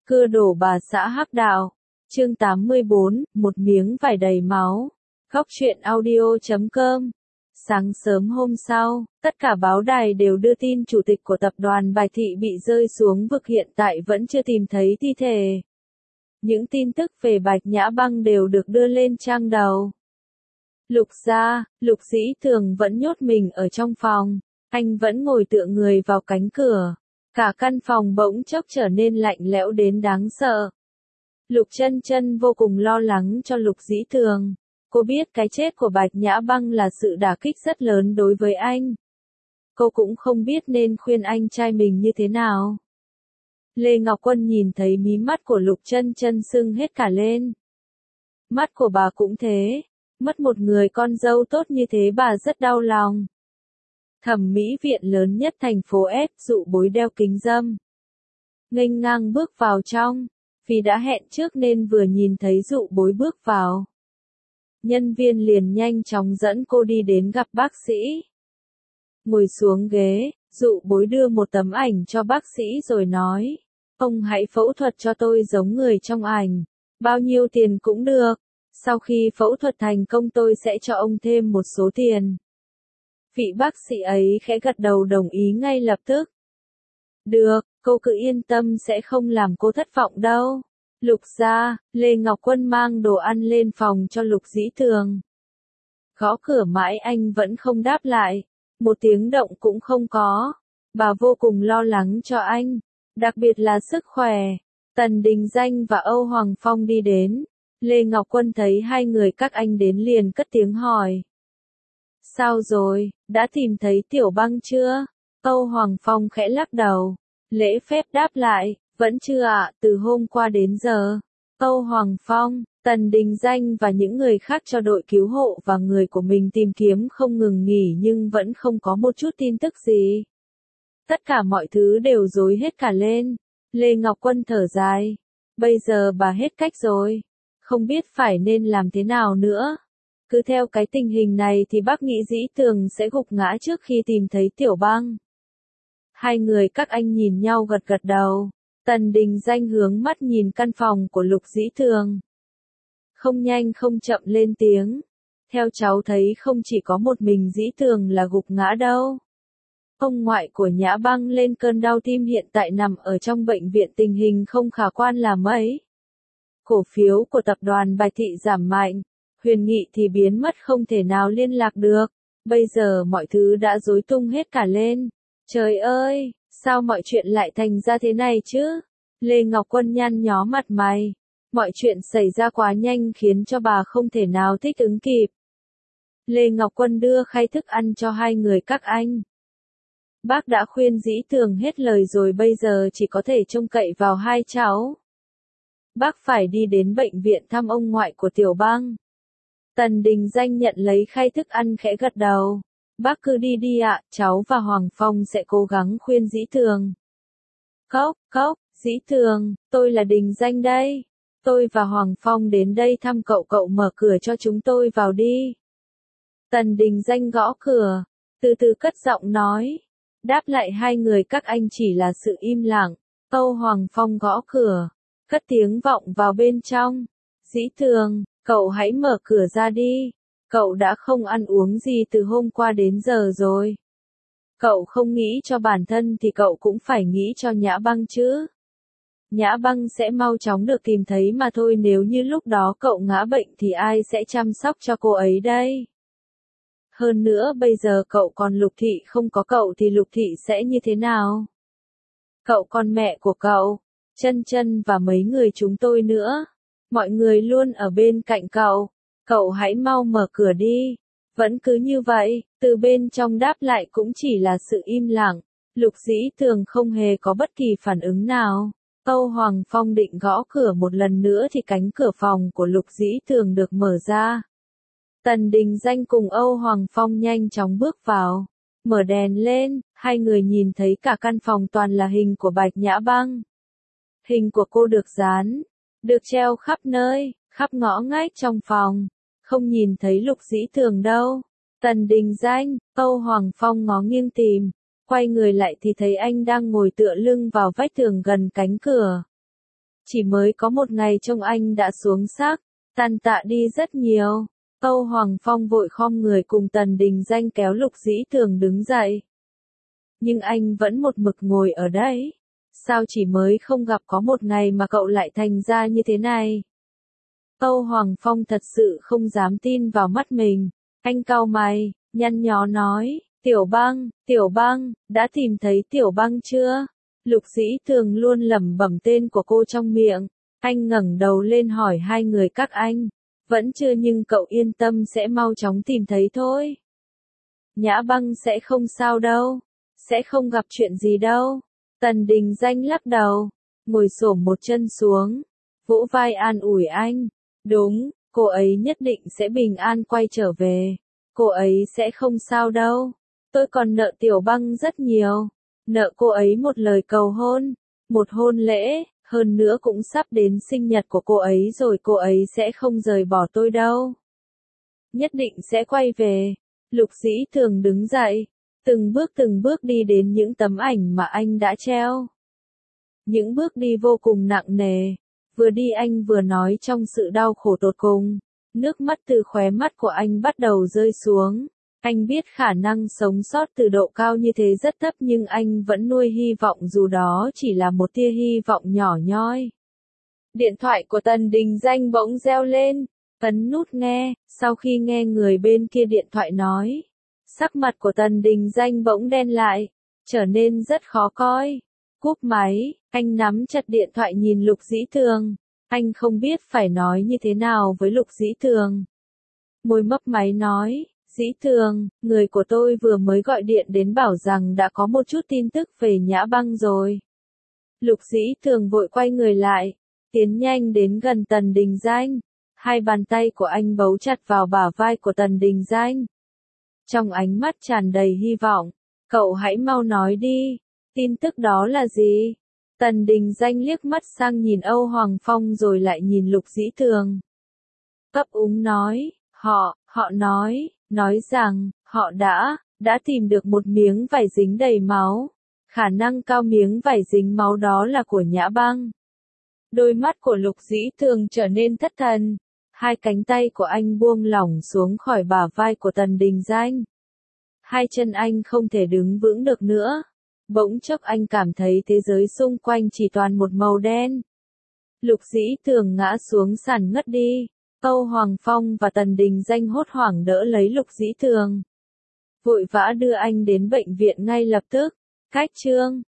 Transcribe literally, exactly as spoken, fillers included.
Cưa đổ bà xã hắc đạo. Chương tám mươi bốn, một miếng vải đầy máu. Góc truyện audio chấm com. Sáng sớm hôm sau, tất cả báo đài đều đưa tin chủ tịch của tập đoàn Bạch Thị bị rơi xuống vực, hiện tại vẫn chưa tìm thấy thi thể. Những tin tức về Bạch Nhã Băng đều được đưa lên trang đầu. Lục gia, Lục Dĩ Thường vẫn nhốt mình ở trong phòng, anh vẫn ngồi tựa người vào cánh cửa. Cả căn phòng bỗng chốc trở nên lạnh lẽo đến đáng sợ. Lục Chân Chân vô cùng lo lắng cho Lục Dĩ Thường. Cô biết cái chết của Bạch Nhã Băng là sự đả kích rất lớn đối với anh. Cô cũng không biết nên khuyên anh trai mình như thế nào. Lê Ngọc Quân nhìn thấy mí mắt của Lục Chân Chân sưng hết cả lên. Mắt của bà cũng thế, mất một người con dâu tốt như thế bà rất đau lòng. Thẩm mỹ viện lớn nhất thành phố S, Dụ Bối đeo kính râm. Nghênh ngang bước vào trong, vì đã hẹn trước nên vừa nhìn thấy Dụ Bối bước vào. Nhân viên liền nhanh chóng dẫn cô đi đến gặp bác sĩ. Ngồi xuống ghế, Dụ Bối đưa một tấm ảnh cho bác sĩ rồi nói, ông hãy phẫu thuật cho tôi giống người trong ảnh, bao nhiêu tiền cũng được, sau khi phẫu thuật thành công tôi sẽ cho ông thêm một số tiền. Vị bác sĩ ấy khẽ gật đầu đồng ý ngay lập tức. Được, cô cứ yên tâm sẽ không làm cô thất vọng đâu. Lục gia, Lê Ngọc Quân mang đồ ăn lên phòng cho Lục Dĩ Thường. Gõ cửa mãi anh vẫn không đáp lại, một tiếng động cũng không có. Bà vô cùng lo lắng cho anh, đặc biệt là sức khỏe. Tần Đình Danh và Âu Hoàng Phong đi đến. Lê Ngọc Quân thấy hai người các anh đến liền cất tiếng hỏi. Sao rồi, đã tìm thấy Tiểu Băng chưa? Âu Hoàng Phong khẽ lắc đầu. Lễ phép đáp lại, vẫn chưa ạ, từ hôm qua đến giờ. Âu Hoàng Phong, Tần Đình Danh và những người khác cho đội cứu hộ và người của mình tìm kiếm không ngừng nghỉ nhưng vẫn không có một chút tin tức gì. Tất cả mọi thứ đều rối hết cả lên. Lê Ngọc Quân thở dài. Bây giờ bà hết cách rồi. Không biết phải nên làm thế nào nữa. Cứ theo cái tình hình này thì bác nghĩ Dĩ Thường sẽ gục ngã trước khi tìm thấy Tiểu Băng. Hai người các anh nhìn nhau gật gật đầu. Tần Đình Danh hướng mắt nhìn căn phòng của Lục Dĩ Thường. Không nhanh không chậm lên tiếng. Theo cháu thấy không chỉ có một mình Dĩ Thường là gục ngã đâu. Ông ngoại của Nhã Băng lên cơn đau tim hiện tại nằm ở trong bệnh viện, tình hình không khả quan là mấy. Cổ phiếu của tập đoàn Bạch Thị giảm mạnh. Huyền Nghị thì biến mất không thể nào liên lạc được. Bây giờ mọi thứ đã rối tung hết cả lên. Trời ơi, sao mọi chuyện lại thành ra thế này chứ? Lê Ngọc Quân nhăn nhó mặt mày. Mọi chuyện xảy ra quá nhanh khiến cho bà không thể nào thích ứng kịp. Lê Ngọc Quân đưa khay thức ăn cho hai người các anh. Bác đã khuyên Dĩ Thường hết lời rồi, bây giờ chỉ có thể trông cậy vào hai cháu. Bác phải đi đến bệnh viện thăm ông ngoại của Tiểu Băng. Tần Đình Danh nhận lấy khay thức ăn khẽ gật đầu. Bác cứ đi đi ạ, cháu và Hoàng Phong sẽ cố gắng khuyên Dĩ Thường. Cốc, cốc, Dĩ Thường, tôi là Đình Danh đây. Tôi và Hoàng Phong đến đây thăm cậu, cậu mở cửa cho chúng tôi vào đi. Tần Đình Danh gõ cửa, từ từ cất giọng nói. Đáp lại hai người các anh chỉ là sự im lặng. Âu Hoàng Phong gõ cửa, cất tiếng vọng vào bên trong. Dĩ Thường, cậu hãy mở cửa ra đi. Cậu đã không ăn uống gì từ hôm qua đến giờ rồi. Cậu không nghĩ cho bản thân thì cậu cũng phải nghĩ cho Nhã Băng chứ. Nhã Băng sẽ mau chóng được tìm thấy mà thôi, nếu như lúc đó cậu ngã bệnh thì ai sẽ chăm sóc cho cô ấy đây? Hơn nữa bây giờ cậu còn Lục Thị, không có cậu thì Lục Thị sẽ như thế nào? Cậu còn mẹ của cậu, Chân Chân và mấy người chúng tôi nữa. Mọi người luôn ở bên cạnh cậu. Cậu hãy mau mở cửa đi. Vẫn cứ như vậy, từ bên trong đáp lại cũng chỉ là sự im lặng. Lục Dĩ Thường không hề có bất kỳ phản ứng nào. Âu Hoàng Phong định gõ cửa một lần nữa thì cánh cửa phòng của Lục Dĩ Thường được mở ra. Tần Đình Danh cùng Âu Hoàng Phong nhanh chóng bước vào. Mở đèn lên, hai người nhìn thấy cả căn phòng toàn là hình của Bạch Nhã Băng. Hình của cô được dán, được treo khắp nơi, khắp ngõ ngách trong phòng. Không nhìn thấy Lục Dĩ Thường đâu. Tần Đình Danh, Âu Hoàng Phong ngó nghiêng tìm, quay người lại thì thấy anh đang ngồi tựa lưng vào vách tường gần cánh cửa. Chỉ mới có một ngày trông anh đã xuống sắc, tàn tạ đi rất nhiều. Âu Hoàng Phong vội khom người cùng Tần Đình Danh kéo Lục Dĩ Tường đứng dậy. Nhưng anh vẫn một mực ngồi ở đấy. Sao chỉ mới không gặp có một ngày mà cậu lại thành ra như thế này? Âu Hoàng Phong thật sự không dám tin vào mắt mình. Anh cau mày, nhăn nhó nói, Tiểu Băng, Tiểu Băng, đã tìm thấy Tiểu Băng chưa? Lục Dĩ Tường luôn lẩm bẩm tên của cô trong miệng. Anh ngẩng đầu lên hỏi hai người các anh. Vẫn chưa, nhưng cậu yên tâm sẽ mau chóng tìm thấy thôi. Nhã Băng sẽ không sao đâu. Sẽ không gặp chuyện gì đâu. Tần Đình Danh lắc đầu. Ngồi xổm một chân xuống. Vỗ vai an ủi anh. Đúng, cô ấy nhất định sẽ bình an quay trở về. Cô ấy sẽ không sao đâu. Tôi còn nợ Tiểu Băng rất nhiều. Nợ cô ấy một lời cầu hôn. Một hôn lễ. Hơn nữa cũng sắp đến sinh nhật của cô ấy rồi, cô ấy sẽ không rời bỏ tôi đâu. Nhất định sẽ quay về. Lục Dĩ Tường đứng dậy. Từng bước từng bước đi đến những tấm ảnh mà anh đã treo. Những bước đi vô cùng nặng nề. Vừa đi anh vừa nói trong sự đau khổ tột cùng. Nước mắt từ khóe mắt của anh bắt đầu rơi xuống. Anh biết khả năng sống sót từ độ cao như thế rất thấp, nhưng anh vẫn nuôi hy vọng dù đó chỉ là một tia hy vọng nhỏ nhoi. Điện thoại của Tần Đình Danh bỗng reo lên. Ấn nút nghe, sau khi nghe người bên kia điện thoại nói. Sắc mặt của Tần Đình Danh bỗng đen lại, trở nên rất khó coi. Cúp máy, anh nắm chặt điện thoại nhìn Lục Dĩ Tường. Anh không biết phải nói như thế nào với Lục Dĩ Tường. Môi mấp máy nói, Dĩ Tường, người của tôi vừa mới gọi điện đến bảo rằng đã có một chút tin tức về Nhã Băng rồi. Lục Dĩ Tường vội quay người lại, tiến nhanh đến gần Tần Đình Danh. Hai bàn tay của anh bấu chặt vào bả vai của Tần Đình Danh. Trong ánh mắt tràn đầy hy vọng, cậu hãy mau nói đi, tin tức đó là gì? Tần Đình Danh liếc mắt sang nhìn Âu Hoàng Phong rồi lại nhìn Lục Dĩ Tường. Ấp úng nói, họ, họ nói, nói rằng, họ đã, đã tìm được một miếng vải dính đầy máu. Khả năng cao miếng vải dính máu đó là của Nhã Băng. Đôi mắt của Lục Dĩ Tường trở nên thất thần. Hai cánh tay của anh buông lỏng xuống khỏi bả vai của Tần Đình Danh. Hai chân anh không thể đứng vững được nữa. Bỗng chốc anh cảm thấy thế giới xung quanh chỉ toàn một màu đen. Lục Dĩ Tường ngã xuống sàn ngất đi. Âu Hoàng Phong và Tần Đình Danh hốt hoảng đỡ lấy Lục Dĩ Tường. Vội vã đưa anh đến bệnh viện ngay lập tức. Cách chương